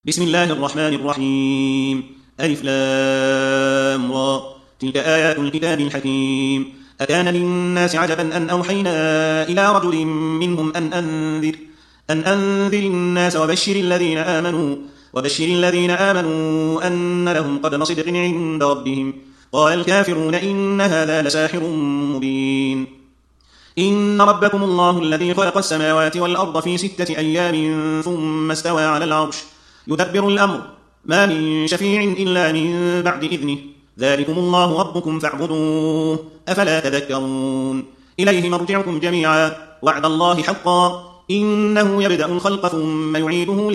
بسم الله الرحمن الرحيم ألف لام را تلك آيات الكتاب الحكيم أكان للناس عجبا أن أوحينا إلى رجل منهم أن أنذر الناس وبشر الذين آمنوا أن لهم قدم صدق عند ربهم قال الكافرون إن هذا لساحر مبين إن ربكم الله الذي خلق السماوات والأرض في 6 أيام ثم استوى على العرش يدبر الأمر ما من شفيع إلا من بعد إذنه ذلكم الله ربكم فاعبدوه أفلا تذكرون إليه مرجعكم جميعا وعد الله حقا إنه يبدأ الخلق ثم يعيده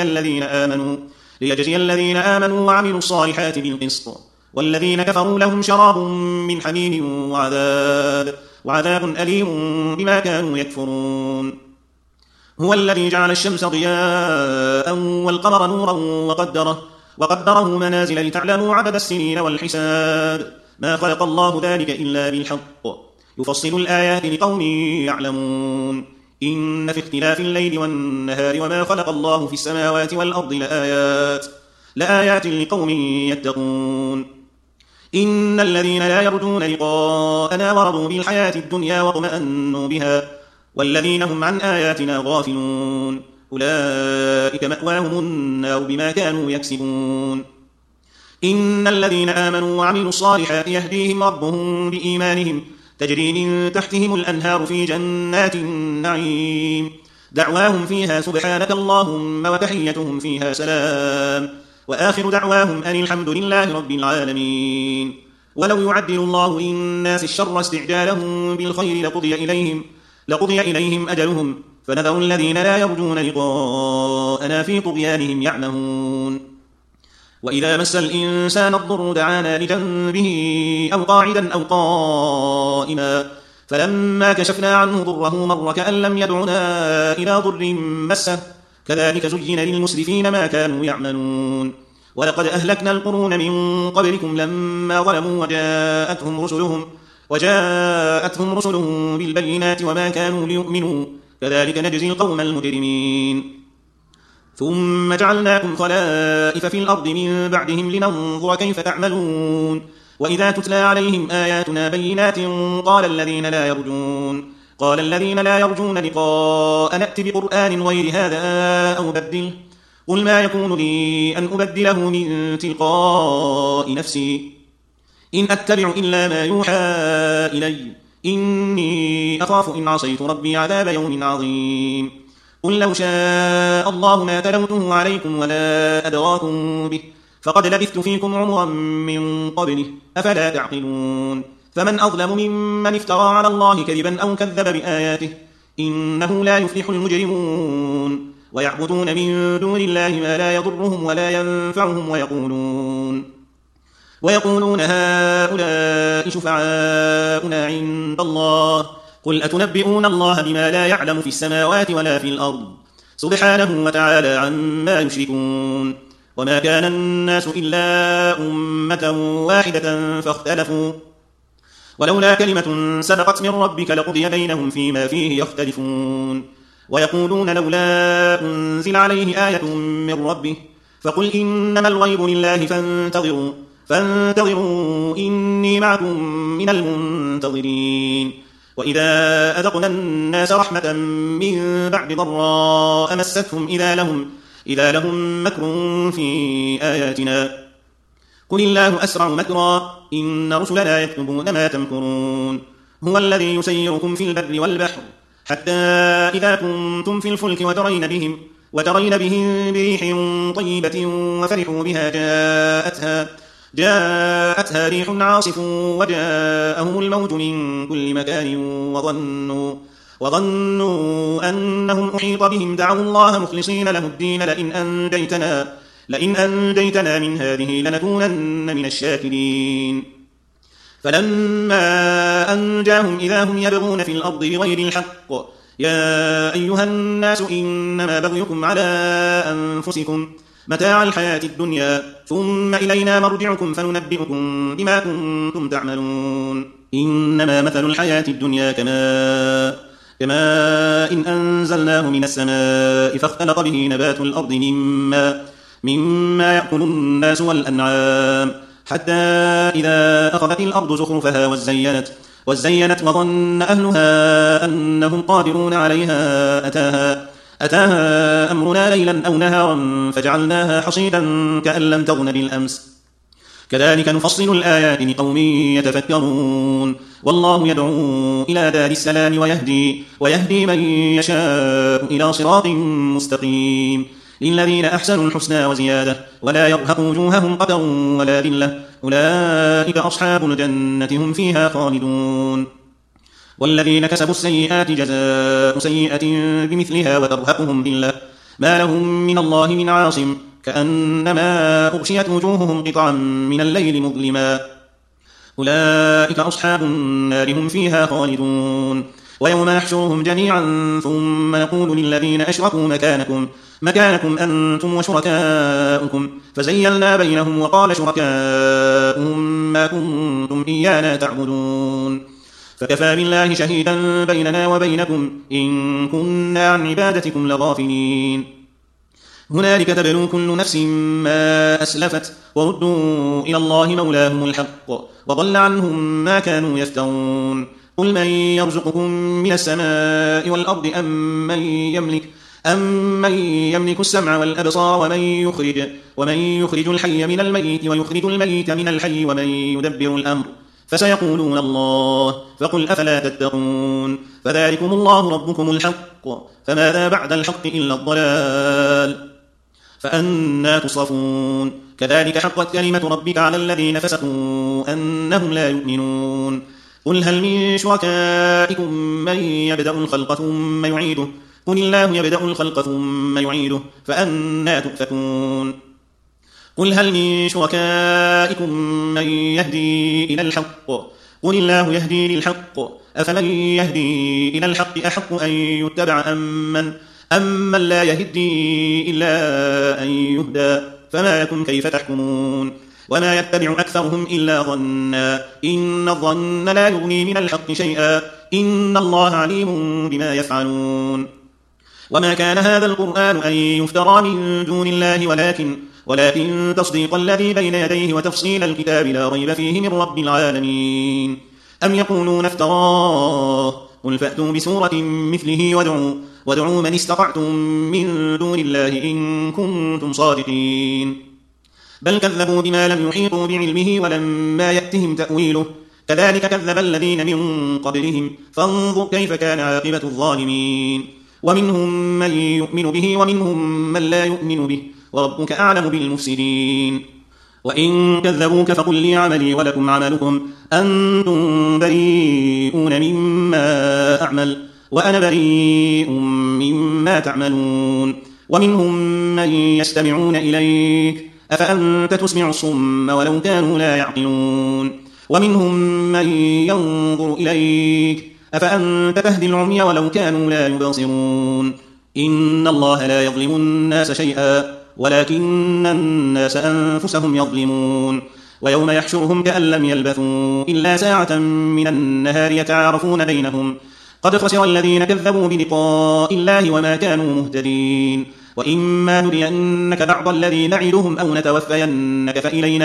ليجزي الذين آمنوا وعملوا الصالحات بالقسط والذين كفروا لهم شراب من حميم وعذاب أليم بما كانوا يكفرون هو الذي جعل الشمس ضياء والقمر نورا وقدره منازل لتعلموا عدد السنين والحساب ما خلق الله ذلك إلا بالحق يفصل الآيات لقوم يعلمون إن في اختلاف الليل والنهار وما خلق الله في السماوات والأرض لآيات لقوم يتقون إن الذين لا يرجون لقاءنا ورضوا بالحياة الدنيا واطمأنوا بها والذين هم عن آياتنا غافلون أولئك مأواهم النار بما كانوا يكسبون إن الذين آمنوا وعملوا الصالحات يهديهم ربهم بإيمانهم تجري من تحتهم الأنهار في جنات النعيم دعواهم فيها سبحانك اللهم وتحيتهم فيها سلام وآخر دعواهم أن الحمد لله رب العالمين ولو يعدل الله للناس الشر استعجالهم بالخير لقضي إليهم أجلهم فنذر الذين لا يرجون لقاءنا في طغيانهم يعمهون وإذا مس الإنسان الضر دعانا لجنبه أو قاعدا أو قائما فلما كشفنا عنه ضره مر كأن لم يدعنا إلى ضر مسه كذلك زين للمسرفين ما كانوا يعملون ولقد أهلكنا القرون من قبلكم لما ظلموا وجاءتهم رسلهم بالبينات وما كانوا ليؤمنوا كذلك نجزي القوم المجرمين ثم جعلناكم خلائف في الأرض من بعدهم لننظر كيف تعملون وإذا تتلى عليهم آياتنا بينات قال الذين لا يرجون لقاء نأت بقرآن غير هذا أو بدله قل ما يكون لي أن أبدله من تلقاء نفسي إن أتبع إلا ما يوحى إلي إني أخاف إن عصيت ربي عذاب يوم عظيم قل لو شاء الله ما تلوته عليكم ولا أدراكم به فقد لبثت فيكم عمرا من قبله أفلا تعقلون فمن أظلم ممن افترى على الله كذبا أو كذب بآياته إنه لا يفلح المجرمون ويعبدون من دون الله ما لا يضرهم ولا ينفعهم ويقولون هؤلاء شفعاؤنا عند الله قل أتنبئون الله بما لا يعلم في السماوات ولا في الأرض سبحانه وتعالى عما يشركون وما كان الناس إلا أمة واحدة فاختلفوا ولولا كلمة سبقت من ربك لقضي بينهم فيما فيه يختلفون ويقولون لولا أنزل عليه آية من ربه فقل إنما الغيب لله فانتظروا إني معكم من المنتظرين وإذا أذقنا الناس رحمة من بعد ضراء مستهم إذا لهم مكر في آياتنا قل الله أسرع مكرا إن رسلنا يكتبون ما تمكرون هو الذي يسيركم في البر والبحر حتى إذا كنتم في الفلك وترين بهم بريح طيبة وفرحوا بها جاءتها ريح عاصف وجاءهم الموت من كل مكان وظنوا أنهم أحيط بهم دعوا الله مخلصين له الدين لئن أنجيتنا من هذه لنكونن من الشاكرين فلما أنجاهم إذا هم يبغون في الأرض بغير الحق يا أيها الناس إنما بغيكم على أنفسكم متاع الحياة الدنيا ثم إلينا مرجعكم فننبئكم بما كنتم تعملون إنما مثل الحياة الدنيا كماء إن أنزلناه من السماء فاختلط به نبات الأرض مما يأكل الناس والأنعام، حتى إذا أخذت الأرض زخرفها وزينت وظن أهلها أنهم قادرون عليها أتاها أمرنا ليلا أو نهارا فجعلناها حصيدا كأن لم تغن بالأمس. كذلك نفصل الآيات لقوم يتفكرون. والله يدعو إلى دار السلام ويهدي من يشاء إلى صراط مستقيم. للذين أحسنوا الحسنى وزيادة ولا يرهق وجوههم قتر ولا ذلة، أولئك أصحاب الجنة هم فيها خالدون. والذين كسبوا السيئات جزاء سيئة بمثلها وترهقهم ذلة ما لهم من الله من عاصم، كأنما أغشيت وجوههم قطعا من الليل مظلما، أولئك أصحاب النار هم فيها خالدون. ويوم نحشرهم جميعا ثم نقول للذين أشركوا مكانكم أنتم وشركاؤكم فزيلنا بينهم وقال شركاؤهم ما كنتم إيانا تعبدون، فكفى بالله شهيدا بيننا وبينكم إن كنا عن عبادتكم لغافلين. هنالك تبلو كل نفس ما أسلفت وردوا إلى الله مولاهم الحق وضل عنهم ما كانوا يفترون. قل من يرزقكم من السماء والأرض أم من يملك السمع والأبصار ومن يخرج الحي من الميت ويخرج الميت من الحي ومن يدبر الأمر، فسيقولون الله، فقل أفلا تتقون. فذلكم الله ربكم الحق، فماذا بعد الحق إلا الضلال، فأنى تصرفون. كذلك حقت كلمة ربك على الذين فسقوا أنهم لا يؤمنون. قل هل من شركائكم من يبدأ الخلق ثم يعيده، قل الله يبدأ الخلق ثم يعيده فأنى تؤفكون. قل هل من شركائكم من يهدي إلى الحق، قل الله يهدي للحق، أفمن يهدي إلى الحق أحق أن يتبع أمن لا يهدي إلا أن يهدى، فما لكم كيف تحكمون. وما يتبع أكثرهم إلا ظنا إن الظن لا يغني من الحق شيئا إن الله عليم بما يفعلون. وما كان هذا القرآن أن يفترى من دون الله ولكن تصديق الذي بين يديه وتفصيل الكتاب لا ريب فيه من رب العالمين. أم يقولون افتراه، قل فأتوا بسورة مثله وادعوا من استطعتم من دون الله إن كنتم صادقين. بل كذبوا بما لم يحيطوا بعلمه ولما يأتهم تأويله، كذلك كذب الذين من قبلهم، فانظر كيف كان عاقبة الظالمين. ومنهم من يؤمن به ومنهم من لا يؤمن به، وربك أعلم بالمفسدين. وإن كذبوك فقل لي عملي ولكم عملكم أنتم بريئون مما أعمل وأنا بريء مما تعملون. ومنهم من يستمعون إليك أفأنت تسمع الصم ولو كانوا لا يعقلون. ومنهم من ينظر إليك أفأنت تهدي العمي ولو كانوا لا يبصرون. إن الله لا يظلم الناس شيئا ولكن الناس أنفسهم يظلمون. ويوم يحشرهم كأن لم يلبثوا إلا ساعة من النهار يتعارفون بينهم قد خسر الذين كذبوا بلقاء الله وما كانوا مهتدين. وإما نرينك بعض الذي نعدهم أو نتوفينك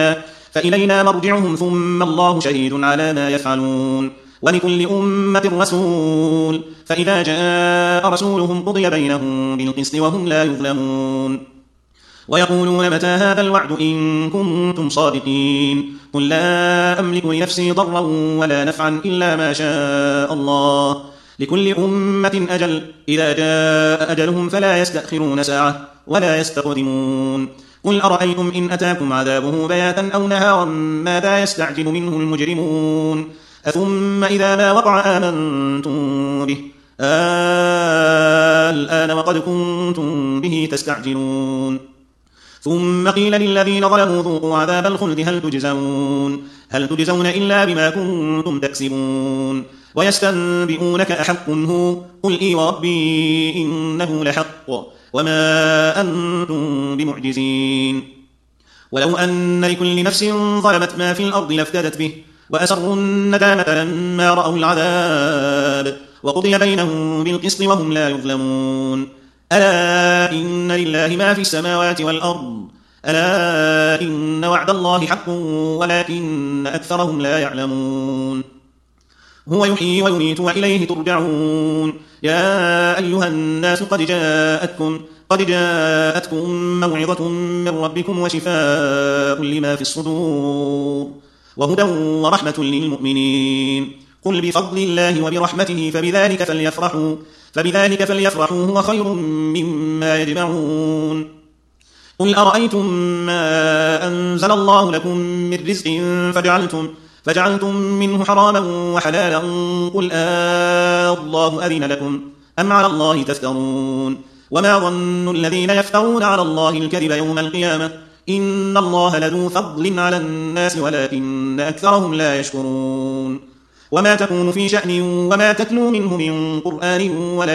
فإلينا مرجعهم ثم الله شهيد على ما يفعلون. ولكل أمة رسول فإذا جاء رسولهم قضي بينهم بالقسط وهم لا يظلمون. ويقولون متى هذا الوعد إن كنتم صادقين. قل لا أملك لنفسي ضرا ولا نفعا إلا ما شاء الله، لكل أمة أجل، إذا جاء أجلهم فلا يستأخرون ساعة ولا يستقدمون. قل أرأيتم إن أتاكم عذابه بياتا أو نهارا ماذا يستعجل منه المجرمون. أثم إذا ما وقع آمنتم به الآن وقد كنتم به تستعجلون. ثم قيل للذين ظلموا ذوقوا عذاب الخلد هل تجزون إلا بما كنتم تكسبون. ويستنبئونك أحق هو، قل إي وربي إنه لحق وما أنتم بمعجزين. ولو أن لكل نفس ظلمت ما في الأرض لافتدت به وأسروا الندامة لما رأوا العذاب وقضي بينهم بالقسط وهم لا يظلمون. ألا إن لله ما في السماوات والأرض ألا إن وعد الله حق ولكن أكثرهم لا يعلمون هو يحيي ويميت وإليه ترجعون يا أيها الناس قد جاءتكم موعظة من ربكم وشفاء لما في الصدور وهدى ورحمة للمؤمنين قل بفضل الله وبرحمته فبذلك فليفرحوا هو خير مما يجمعون قل أرأيتم ما أنزل الله لكم من رزق فجعلتم منه حراما وحلالا قل الله أذن لكم أم على الله تفترون وما ظن الذين يفترون على الله الكذب يوم القيامة إن الله لذو فضل على الناس ولكن أكثرهم لا يشكرون وما تكون في شأن وما تتلو منه من قرآن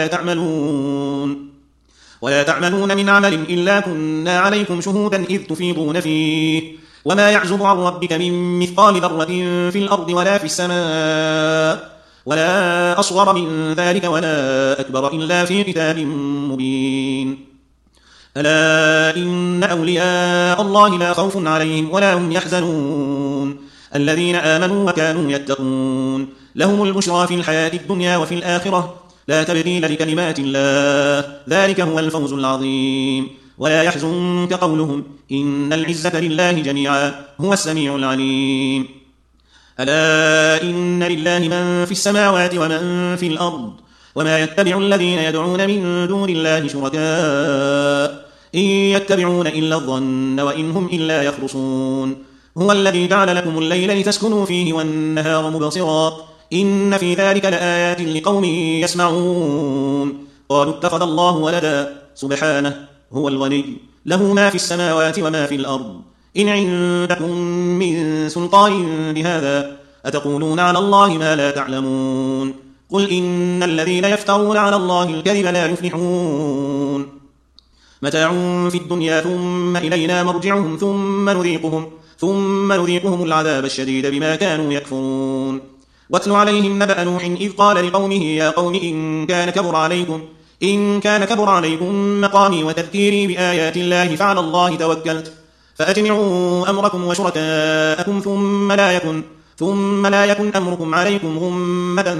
ولا تعملون من عمل إلا كنا عليكم شهودا إذ تفيضون فيه وما يعزب عن ربك من مثقال ذرة في الأرض ولا في السماء ولا أصغر من ذلك ولا أكبر إلا في كتاب مبين ألا إن أولياء الله لا خوف عليهم ولا هم يحزنون الذين آمنوا وكانوا يتقون لهم البشرى في الحياة الدنيا وفي الآخرة لا تبديل لكلمات الله ذلك هو الفوز العظيم ولا يحزنك قولهم إن العزة لله جميعا هو السميع العليم ألا إن لله من في السماوات ومن في الأرض وما يتبع الذين يدعون من دون الله شركاء إن يتبعون إلا الظن وإن هم إلا يخرصون هو الذي جعل لكم الليل لتسكنوا فيه والنهار مبصرا إن في ذلك لآيات لقوم يسمعون قالوا اتخذ الله ولدا سبحانه هو الغني له ما في السماوات وما في الأرض إن عندكم من سلطان بهذا أتقولون على الله ما لا تعلمون قل إن الذين يفترون على الله الكذب لا يفلحون متاع في الدنيا ثم إلينا مرجعهم ثم نذيقهم العذاب الشديد بما كانوا يكفرون واتل عليهم نبأ نوح إذ قال لقومه يا قوم إن كان كبر عليكم مقامي وتذكيري بآيات الله فعلى الله توكلت فأجمعوا أمركم وشركاءكم ثم لا يكن أمركم عليكم غمة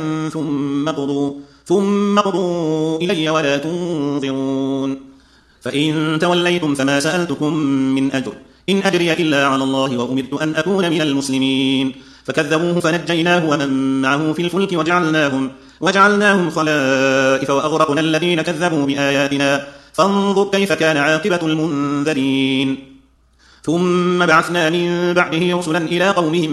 ثم قضوا إلي ولا تنظرون فإن توليتم فما سألتكم من أجر إن أجري إلا على الله وأمرت أن أكون من المسلمين فكذبوه فنجيناه ومن معه في الفلك وجعلناهم خلائف وأغرقنا الذين كذبوا بآياتنا فانظر كيف كان عاقبة المنذرين ثم بعثنا من بعده رسلا إلى قومهم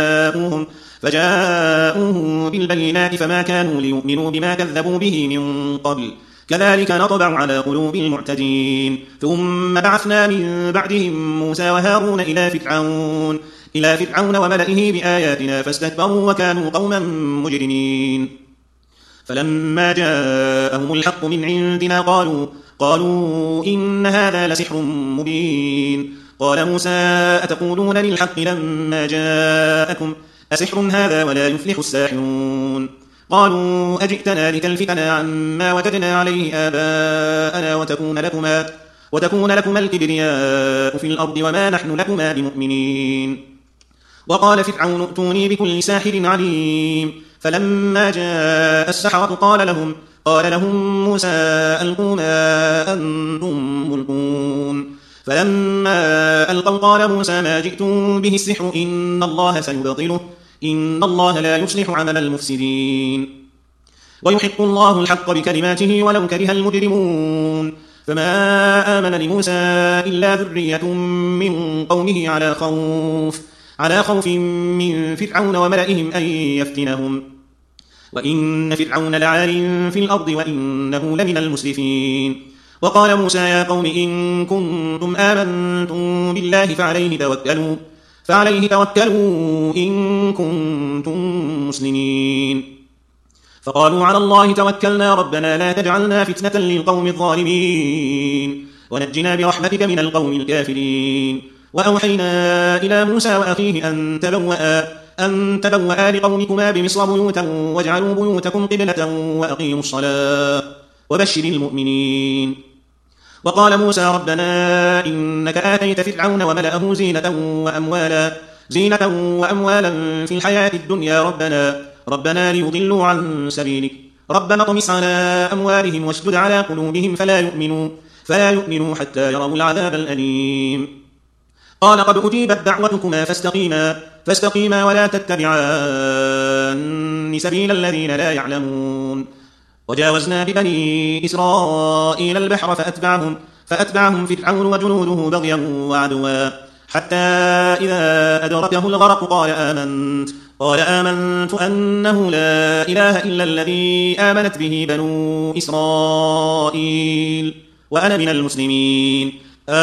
فجاءوهم بالبينات فما كانوا ليؤمنوا بما كذبوا به من قبل كذلك نطبع على قلوب المعتدين ثم بعثنا من بعدهم موسى وهارون إلى فرعون وملئه بآياتنا فاستكبروا وكانوا قوما مجرمين فلما جاءهم الحق من عندنا قالوا إن هذا لسحر مبين قال موسى أتقولون للحق لما جاءكم أسحر هذا ولا يفلح الساحرون قالوا أجئتنا لتلفتنا عما وجدنا عليه آباءنا وتكون لكما الكبرياء في الأرض وما نحن لكما بمؤمنين وقال فرعون ائتوني بكل ساحر عليم فلما جاء السحرة قال لهم موسى ألقوا ما أنتم ملقون فلما ألقوا قال موسى ما جئتم به السحر إن الله سيبطله إن الله لا يصلح عمل المفسدين ويحق الله الحق بكلماته ولو كره المجرمون فما آمن لموسى إلا ذرية من قومه على خوف من فرعون وملئهم أن يفتنهم وإن فرعون لعال في الأرض وإنه لمن المسرفين وقال موسى يا قوم إن كنتم آمنتم بالله فعليه توكلوا إن كنتم مسلمين فقالوا على الله توكلنا ربنا لا تجعلنا فتنة للقوم الظالمين ونجنا برحمتك من القوم الكافرين وأوحينا إلى موسى وأخيه أن تبوأ لقومكما بمصر بيوتا واجعلوا بيوتكم قبلة وأقيموا الصلاة وبشر المؤمنين وقال موسى ربنا إنك آتيت فرعون وملأه زينة وأموالا في الحياة الدنيا ربنا ليضلوا عن سبيلك ربنا اطمس على أموالهم واشدد على قلوبهم فلا يؤمنوا حتى يروا العذاب الأليم قال قد أجيبت دعوتكما فاستقيما ولا تتبعان سبيل الذين لا يعلمون وجاوزنا ببني إسرائيل البحر فأتبعهم فرعون وجنوده بغيا وعدوا حتى إذا أدركه الغرق قال آمنت أنه لا إله إلا الذي آمنت به بنو إسرائيل وأنا من المسلمين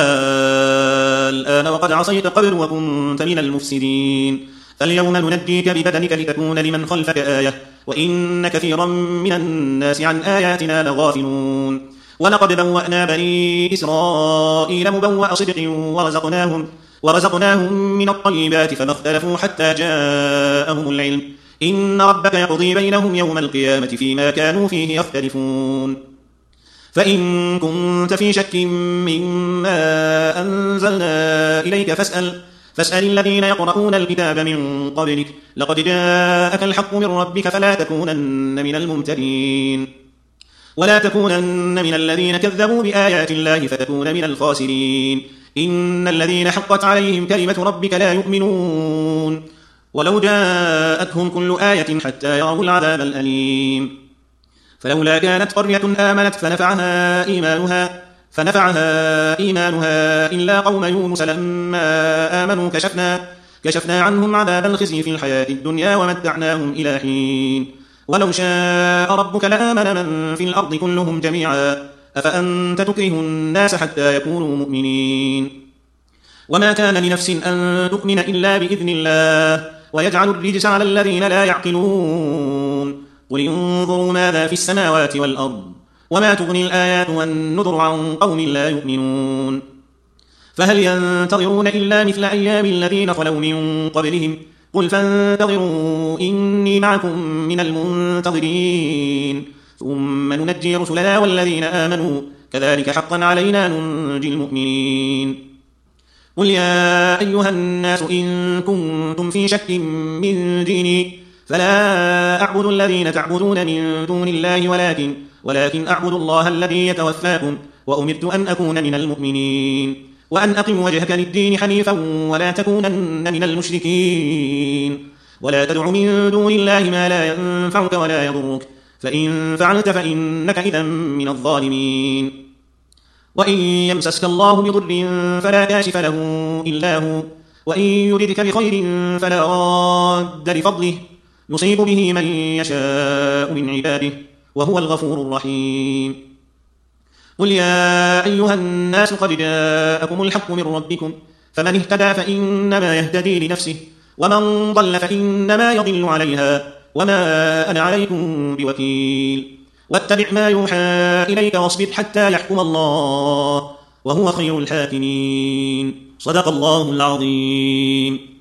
الآن وقد عصيت قبل وكنت من المفسدين فاليوم ننجيك ببدنك لتكون لمن خلفك آية وإن كثيرا من الناس عن آياتنا لغافلون ولقد بوأنا بني إسرائيل مبوأ صدق ورزقناهم من الطيبات فما اختلفوا حتى جاءهم العلم إن ربك يقضي بينهم يوم القيامة فيما كانوا فيه يختلفون فإن كنت في شك مما أنزلنا إليك فاسأل الذين يقرؤون الكتاب من قبلك لقد جاءك الحق من ربك فلا تكونن من الممترين ولا تكونن من الذين كذبوا بآيات الله فتكون من الخاسرين إن الذين حقت عليهم كلمة ربك لا يؤمنون ولو جاءتهم كل آية حتى يروا العذاب الأليم فلولا كانت قرية آمنت فنفعها إيمانها إلا قوم يونس لما آمنوا كشفنا عنهم عذاب الخزي في الحياة الدنيا ومتعناهم إلى حين ولو شاء ربك لآمن من في الأرض كلهم جميعا أفأنت تكره الناس حتى يكونوا مؤمنين وما كان لنفس أن تؤمن إلا بإذن الله ويجعل الرجس على الذين لا يعقلون قل انظروا ماذا في السماوات والأرض وما تغني الآيات والنذر عن قوم لا يؤمنون فهل ينتظرون إلا مثل أيام الذين خلوا من قبلهم قل فانتظروا إني معكم من المنتظرين ثم ننجي رسلنا والذين آمنوا كذلك حقا علينا ننجي المؤمنين قل يا أيها الناس إن كنتم في شك من ديني فلا أعبد الذين تعبدون من دون الله ولكن أعبد الله الذي يتوفاكم وأمرت أن أكون من المؤمنين وأن أقم وجهك للدين حنيفا ولا تكونن من المشركين ولا تدع من دون الله ما لا ينفعك ولا يضرك فإن فعلت فإنك إذا من الظالمين وإن يمسسك الله بضر فلا كاشف له إلا هو وإن يردك بخير فلا راد لفضله يصيب به من يشاء من عباده وهو الغفور الرحيم قل يا أيها الناس قد جاءكم الحق من ربكم فمن اهتدى فإنما يهتدي لنفسه ومن ضل فإنما يضل عليها وما أنا عليكم بوكيل واتبع ما يوحى إليك واصبر حتى يحكم الله وهو خير الحاكمين صدق الله العظيم.